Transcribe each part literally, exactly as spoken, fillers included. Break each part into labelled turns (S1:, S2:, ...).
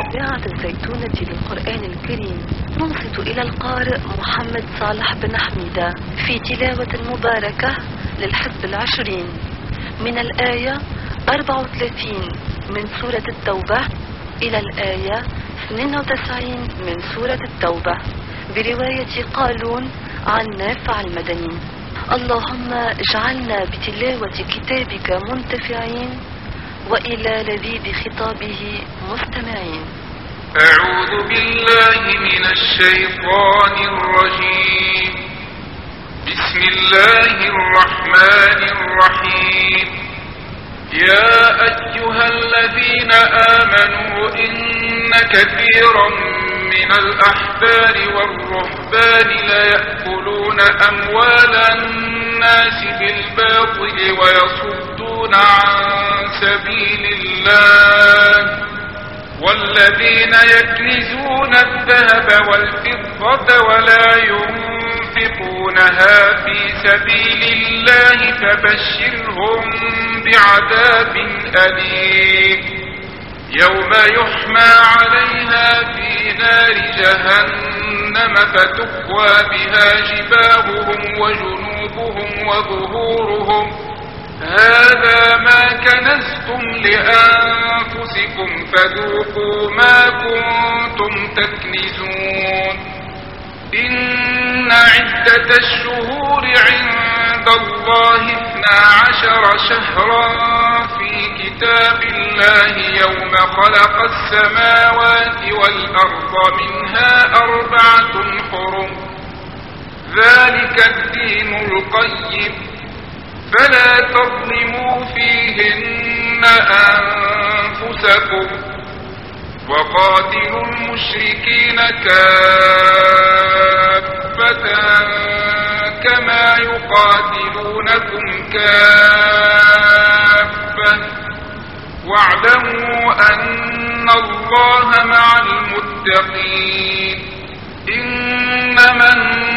S1: إذاعة الزيتونة للقرآن الكريم ننصت إلى القارئ محمد صالح بن حميدة في تلاوة مباركة للحزب العشرين من الآية أربعة وثلاثين من سورة التوبة إلى الآية اثنين وتسعين من سورة التوبة برواية قالون عن نافع المدني. اللهم اجعلنا بتلاوة كتابك منتفعين وإلى لذيذ خطابه مستمعين.
S2: أعوذ بالله من الشيطان الرجيم. بسم الله الرحمن الرحيم. يا أيها الذين آمنوا إن كثيرا من الأحبار والرهبان ليأكلون أموال الناس بالباطل ويصدون عن سبيل الله والذين يكنزون الذهب والفضة ولا ينفقونها في سبيل الله فبشرهم بعذاب أليم يوم يحمى عليها في نار جهنم فتكوى بها جباههم وجنوبهم وظهورهم هذا ما كنزتم لأنفسكم فذوقوا ما كنتم تكنزون. إن عدة الشهور عند الله اثنا عشر شهرا في كتاب الله يوم خلق السماوات والأرض منها أربعة حرم ذلك الدين القيم فلا تظلموا فيهن أنفسكم وقاتلوا المشركين كافة كما يقاتلونكم كافة واعلموا أن الله مع المتقين. إنما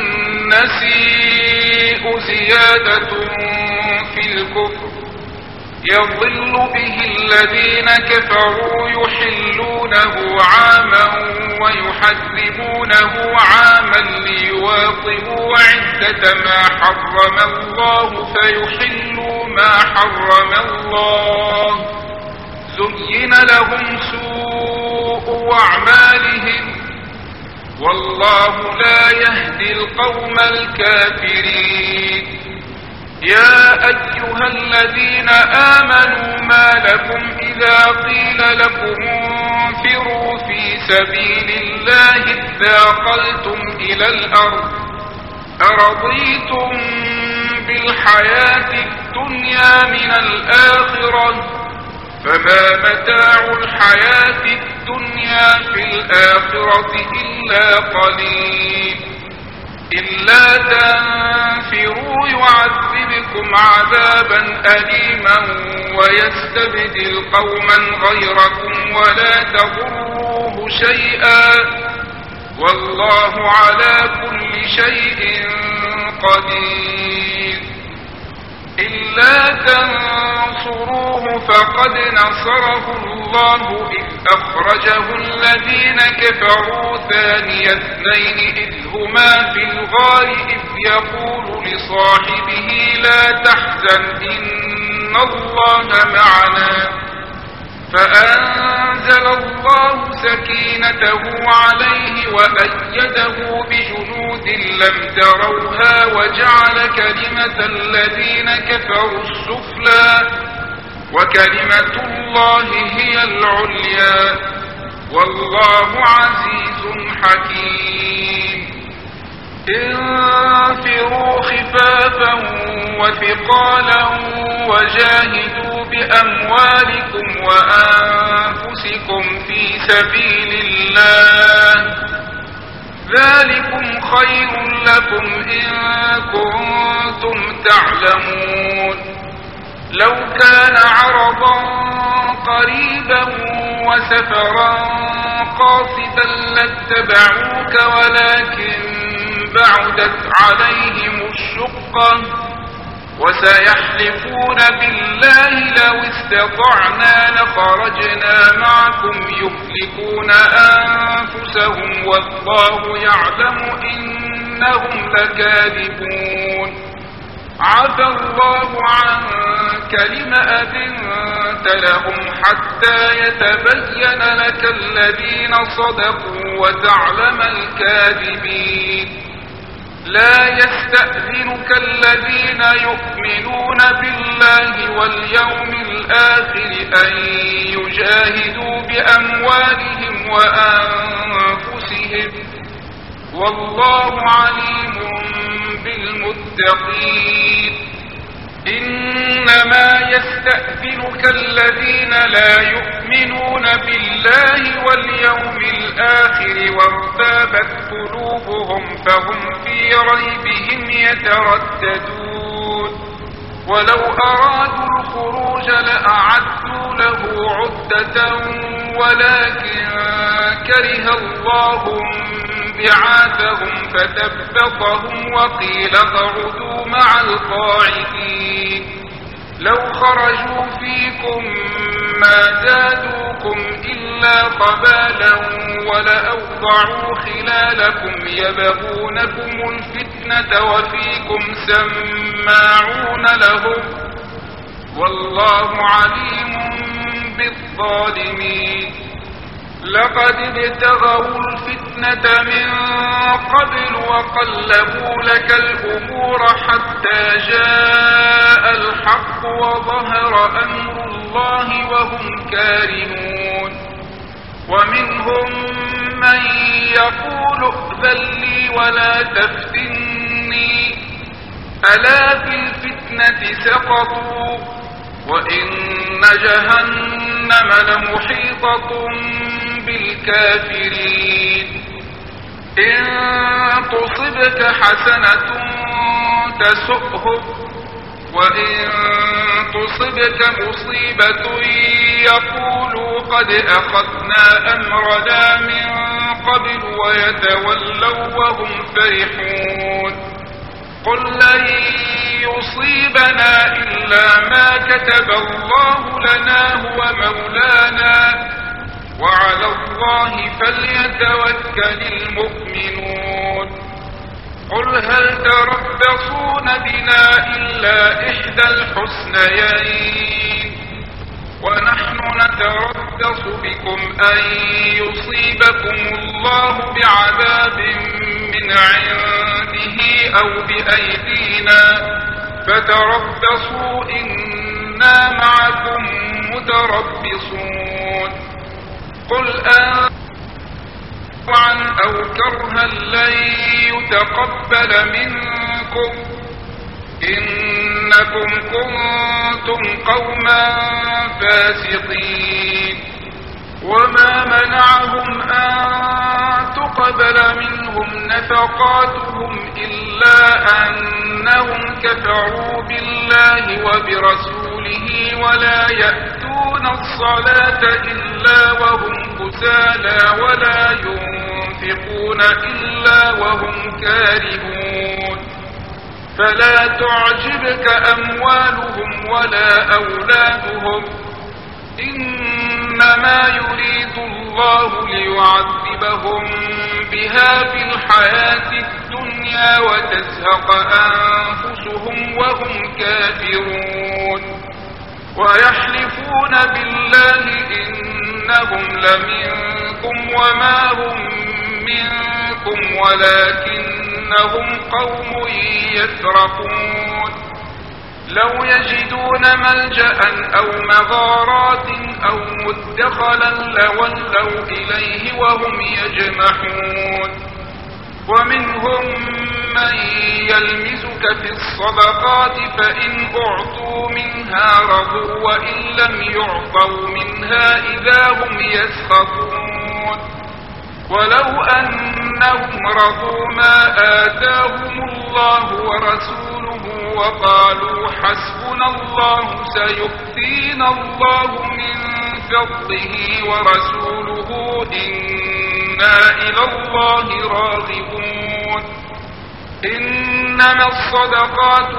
S2: النسيء زيادة في الكفر يضل به الذين كفروا يحلونه عاما ويحرمونه عاما ليواطئوا عدة ما حرم الله فيحلوا ما حرم الله زين لهم سوء أعمالهم والله لا يهدي القوم الكافرين. يا أيها الذين آمنوا ما لكم إذا قيل لكم انفروا في سبيل الله اثاقلتم إلى الأرض أرضيتم بالحياة الدنيا من الآخرة فما متاع الحياة الدنيا في الآخرة إلا قليل. إلا تنفروا يعذبكم عذابا أليما ويستبدل قوما غيركم ولا تضروه شيئا والله على كل شيء قدير. إلا تنصروه فقد نصره الله إذ أخرجه الذين كفروا ثاني اثنين إذ هما في الغار إذ يقول لصاحبه لا تحزن إن الله معنا فأنزل الله سكينته عليه وأيده بجنود لم تروها وجعل كلمة الذين كفروا السفلى وكلمة الله هي العليا والله عزيز حكيم. انفروا خفافا وثقالا وجاهدوا بأموالكم وأنفسكم في سبيل الله ذلكم خير لكم إن كنتم تعلمون. لو كان عرضا قريبا وسفرا قاصدا لاتبعوك ولكن بعدت عليهم الشقة وسيحلفون بالله لو استطعنا لخرجنا معكم يهلكون أنفسهم والله يعلم إنهم لكاذبون عفى الله عنك لم أذنت لهم حتى يتبين لك الذين صدقوا وتعلم الكاذبين لا يستأذنك الذين يؤمنون بالله واليوم الآخر أن يجاهدوا بأموالهم وأنفسهم والله عليم بالمتقين إنما يستأذنك الذين لا يؤمنون بالله واليوم الآخر وارتابت قلوبهم فهم في ريبهم يترددون ولو أرادوا الخروج لأعدوا له عدة ولكن كره الله بعاثهم فثبطهم وقيل اقعدوا مع القاعدين لو خرجوا فيكم ما زادوكم إلا قبالا ولأوضعوا خلالكم يبغونكم الفتنة وفيكم سماعون لهم والله عليم بالظالمين لقد ابتغوا الفتنة من قبل وقلبوا لك الأمور حتى جاء الحق وظهر أمر الله وهم كارهون ومنهم من يقول ائذن لي ولا تفتني ألا في الفتنة سقطوا وإن جهنم لمحيطة بالكافرين إن تصبك حسنة تسؤهم وإن تصبك مصيبة يقولوا قد أخذنا أمرنا من قبل ويتولوا وهم فرحون قل لن يصيبنا إلا ما كتب الله لنا هو مولانا وعلى الله فليتوكل المؤمنون قل هل تربصون بنا إلا إحدى الحسنيين ونحن نتربص بكم أن يصيبكم الله بعذاب من عنده أو بأيدينا فتربصوا إنا معكم متربصون قل أن عن أو كرها لن يتقبل منكم إنكم كنتم قوما فاسقين وما منعهم أن تقبل منهم نفقاتهم إلا أنهم كفروا بالله وبرسوله ولا يأتون الصلاة إلا وهم كسالى ولا ينفقون إلا وهم كارهون فلا تعجبك أموالهم ولا أولادهم إنما يريد الله ليعذبهم بها في الحياة الدنيا وتزهق أنفسهم وهم كافرون ويحلفون بالله إنهم لمنكم وما هم منكم ولكنهم قوم يفرقون لو يجدون ملجأ أو مغارات أو مدخلا لولوا إليه وهم يجمحون ومنهم من يلمزك في الصدقات فإن أعطوا منها رضوا وإن لم يعطوا منها إذا هم يسخطون ولو أنهم رضوا ما آتاهم الله ورسوله وقالوا حسبنا الله سيؤتينا الله من فضله ورسوله إنا إلى الله راغبون إن إنما الصدقات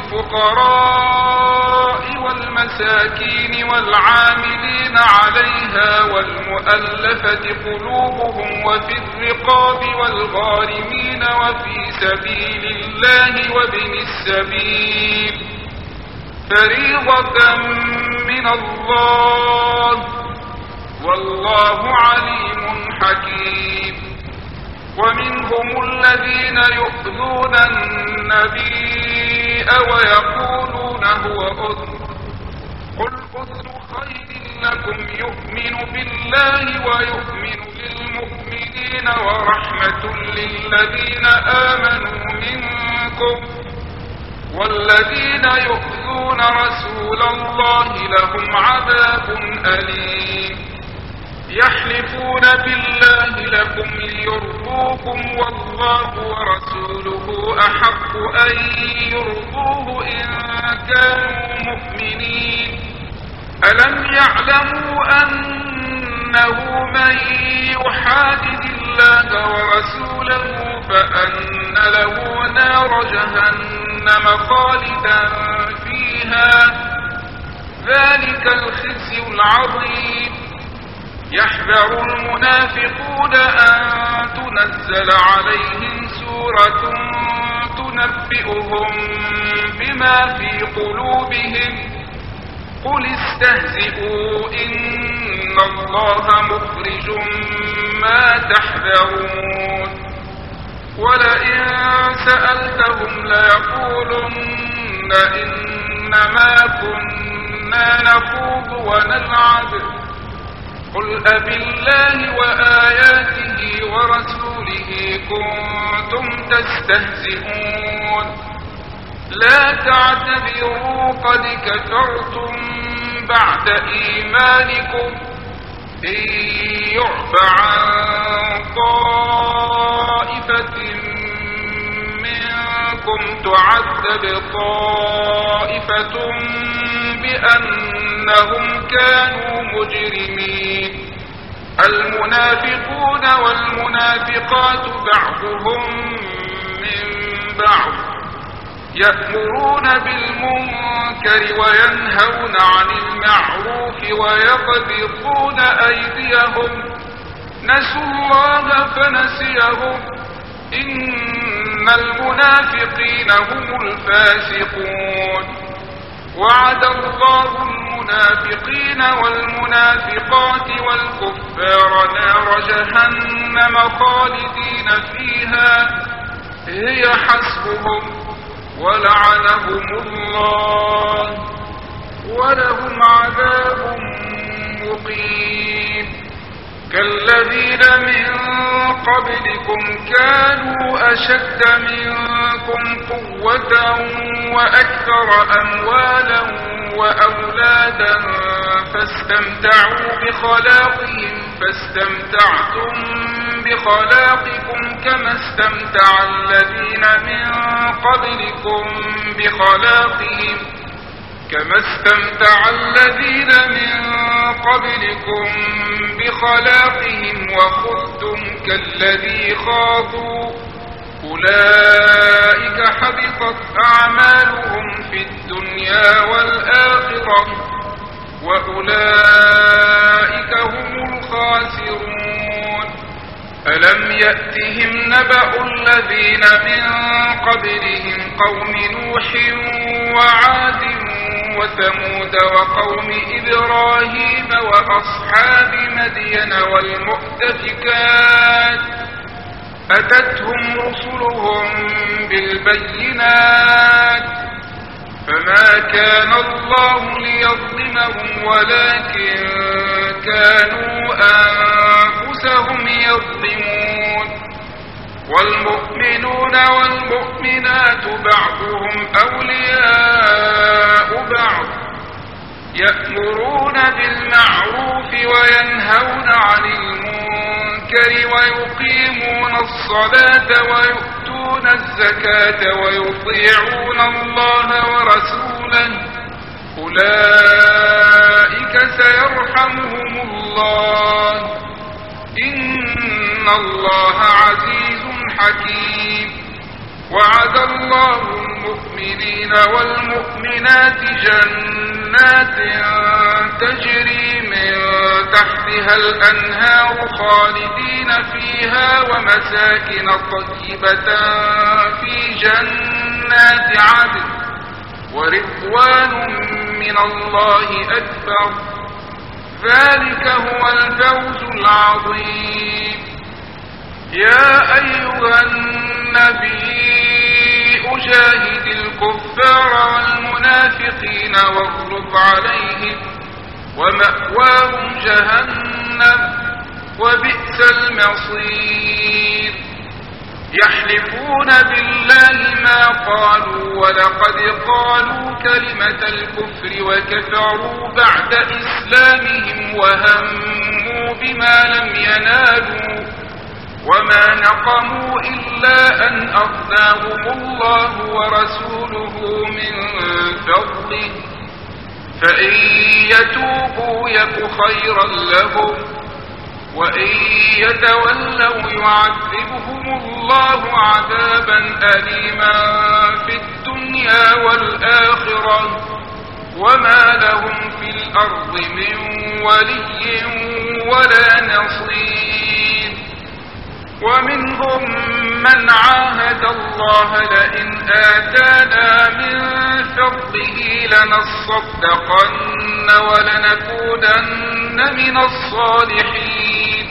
S2: للفقراء والمساكين والعاملين عليها والمؤلفة قلوبهم وفي الرقاب والغارمين وفي سبيل الله وابن السبيل فريضة من الله والله عليم حكيم. ومنهم الذين يؤذون النبي ويقولون هو أذن قل أذن خير لكم يؤمن بالله ويؤمن للمؤمنين ورحمة للذين آمنوا منكم والذين يؤذون رسول الله لهم عذاب أليم. يحلفون بالله لكم ليرضوكم والله ورسوله أحق أن يرضوه إن كانوا مؤمنين. ألم يعلموا أنه من يحادد الله ورسوله فأن له نار جهنم خالدا فيها ذلك الخزي العظيم. يحذر المنافقون أن تنزل عليهم سورة تنبئهم بما في قلوبهم قل استهزئوا إن الله مخرج ما تحذرون. ولئن سألتهم ليقولن إنما كنا نخوض ونلعب قل أبالله وآياته ورسوله كنتم تستهزئون لا تعتذروا قد كفرتم بعد إيمانكم إن يعف عن طائفة منكم تعذب طائفة بأنهم كانوا مجرمين. المنافقون والمنافقات بعضهم من بعض يأمرون بالمنكر وينهون عن المعروف ويقبضون أيديهم نسوا الله فنسيهم إن المنافقين هم الفاسقون. وعد الله المنافقين والمنافقات والكفار نار جهنم خالدين فيها هي حسبهم ولعنهم الله ولهم عذاب مقيم. كالذين من قبلكم كانوا أشد منكم قوة وأكثر أموالا وأولادا فاستمتعوا بخلاقهم فاستمتعتم بخلاقكم كما استمتع الذين من قبلكم بخلاقهم كما استمتع الذين من قبلكم بخلاقهم وخذتم كالذي خاضوا أولئك حبطت أعمالهم في الدنيا والآخرة وأولئك هم الخاسرون. ألم يأتهم نبأ الذين من قبلهم قوم نوح وعاد وثمود وقوم إبراهيم وأصحاب مدين والمؤتفكات أتتهم رسلهم بالبينات فما كان الله ليظلمهم ولكن كانوا أنفسهم يظلمون. والمؤمنون والمؤمنات بعضهم أولياء بعض يأمرون بالمعروف وينهون عن المنكر ويقيمون الصلاة ويؤتون الزكاة ويطيعون الله ورسوله أولئك سيرحمهم الله إن الله عزيز حكيم. وعد الله المؤمنين والمؤمنات جنات تجري من تحتها الأنهار خالدين فيها ومساكن طيبة في جنات عدن ورضوان من الله أكبر. ذلك هو الفوز العظيم. يا أيها النبي أجاهد الكفار والمنافقين واغلظ عليهم ومأواهم جهنم وبئس المصير. يحلفون بالله ما قالوا ولقد قالوا كلمة الكفر وكفروا بعد إسلامهم وهموا بما لم ينالوا وما نقموا إلا أن أغناهم الله ورسوله من فضله فإن يتوبوا يك خيرا لهم وإن يتولوا يعذبهم الله عذابا أليما في الدنيا والآخرة وما لهم في الأرض من ولي ولا نصير. ومنهم من عاهد الله لئن آتانا من فضله لنصدقن ولنكونن من الصالحين.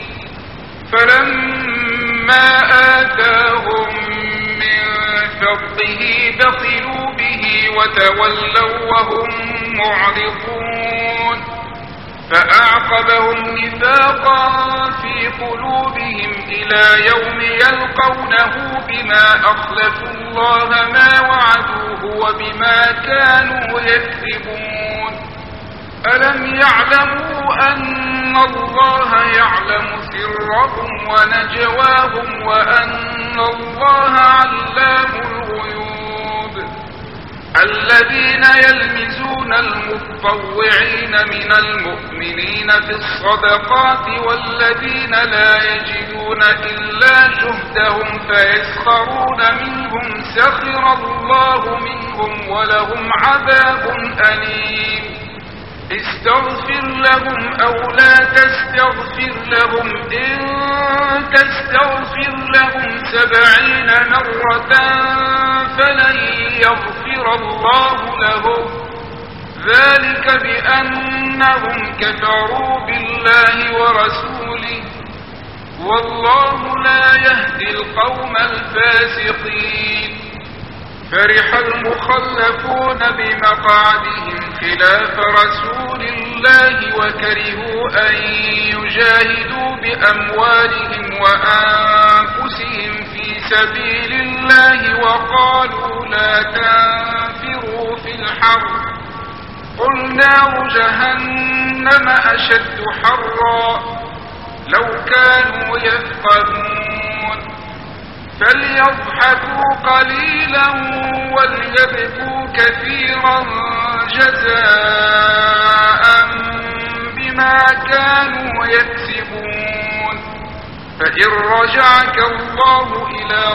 S2: فلما آتاهم من فضله بخلوا به وتولوا وهم معرضون. فأعقبهم نفاقا في قلوبهم إلى يوم يلقونه بما أخلفوا الله ما وعدوه وبما كانوا يكذبون. ألم يعلموا أن الله يعلم سرهم ونجواهم وأن الله علام الغيوب. الذين يلمزون المتطوعين من المؤمنين في الصدقات والذين لا يجدون إلا جهدهم فيسخرون منهم سخر الله منهم ولهم عذاب أليم. استغفر لهم أو لا تستغفر لهم إن تستغفر لهم سبعين مرة فلن يغفر الله لهم ذلك بأنهم كفروا بالله ورسوله والله لا يهدي القوم الفاسقين. فرح المخلفون بمقعدهم خلاف رسول الله وكرهوا أن يجاهدوا بأموالهم وأنفسهم في سبيل الله وقالوا لا تنفروا في الحر قل نار جهنم أشد حرا لو كانوا يفقهون. فليضحكوا قليلا وليبكوا كثيرا جزاء بما كانوا يكسبون. فإن رجعك الله إلى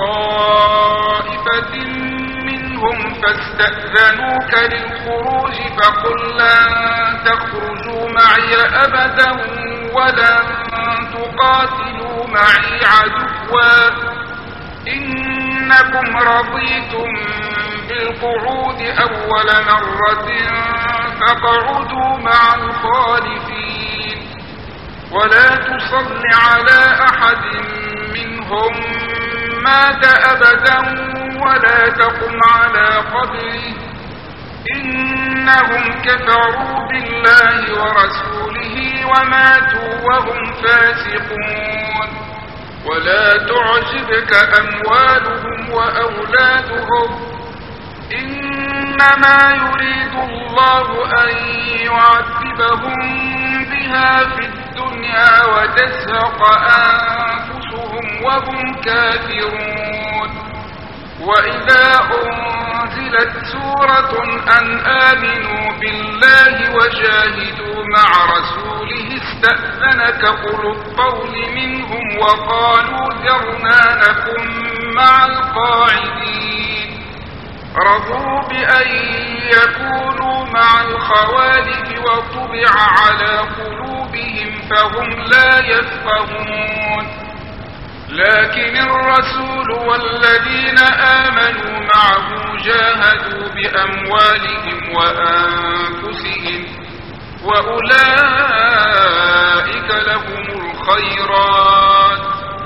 S2: طائفة منهم فاستأذنوك للخروج فقل لن تخرجوا معي أبدا ولن تقاتلوا معي عدوا إنكم رضيتم بالقعود أول مرة فاقعدوا مع الخالفين. ولا تصل على أحد منهم مات أبدا ولا تقم على قبره إنهم كفروا بالله ورسوله وماتوا وهم فاسقون. ولا تعجبك أموالهم وأولادهم إنما يريد الله أن يعذبهم بها في الدنيا وتزهق أنفسهم وهم كافرون. وإذا أنزلت سورة أن آمنوا بالله وجاهدوا مع رسوله استأذنك أولو الطول منهم وقالوا ذرنا نكن مع القاعدين رضوا بأن يكونوا مع الخوالف وطبع على قلوبهم فهم لا يفقهون لكن الرسول والذين آمنوا معه جاهدوا بأموالهم وأنفسهم وأولئك لهم الخيرات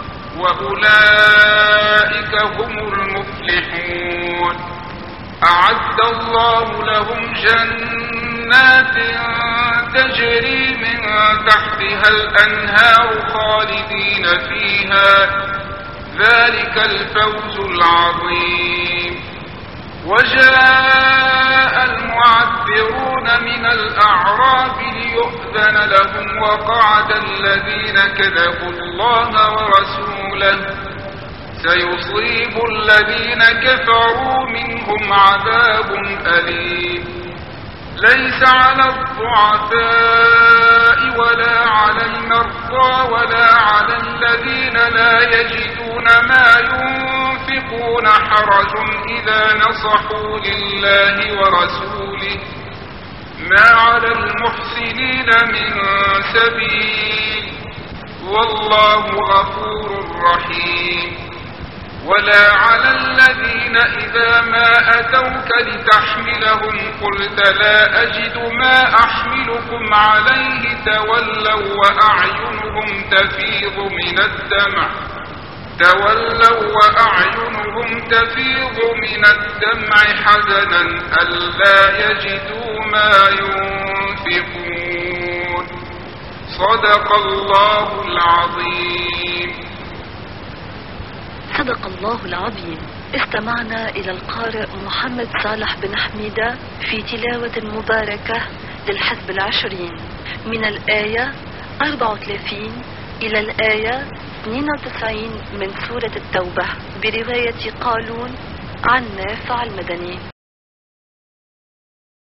S2: وأولئك هم المفلحون أعد الله لهم جنات تجري من تحتها الأنهار خالدين فيها ذلك الفوز العظيم وجاء المعذرون من الأعراب ليؤذن لهم وقعد الذين كذبوا الله ورسوله سيصيب الذين كفروا منهم عذاب أليم ليس على الضعفاء ولا على المرضى ولا على الذين لا يجدون ما ينفقون حرج إذا نصحوا لله ورسوله ما على المحسنين من سبيل والله غفور رحيم ولا على الذين إذا ما أتوك لتحملهم قلت لا أجد ما أحملكم عليه تولوا وأعينهم تفيض من الدمع تولوا وأعينهم تفيض من الدمع حزنا ألا يجدوا ما ينفقون صدق الله العظيم.
S1: صدق الله العظيم. استمعنا إلى القارئ محمد صالح بن حميدة في تلاوة مباركة للحزب العشرين من الآية أربعة وثلاثين إلى الآية اثنين وتسعين من سورة التوبة برواية قالون عن نافع المدني.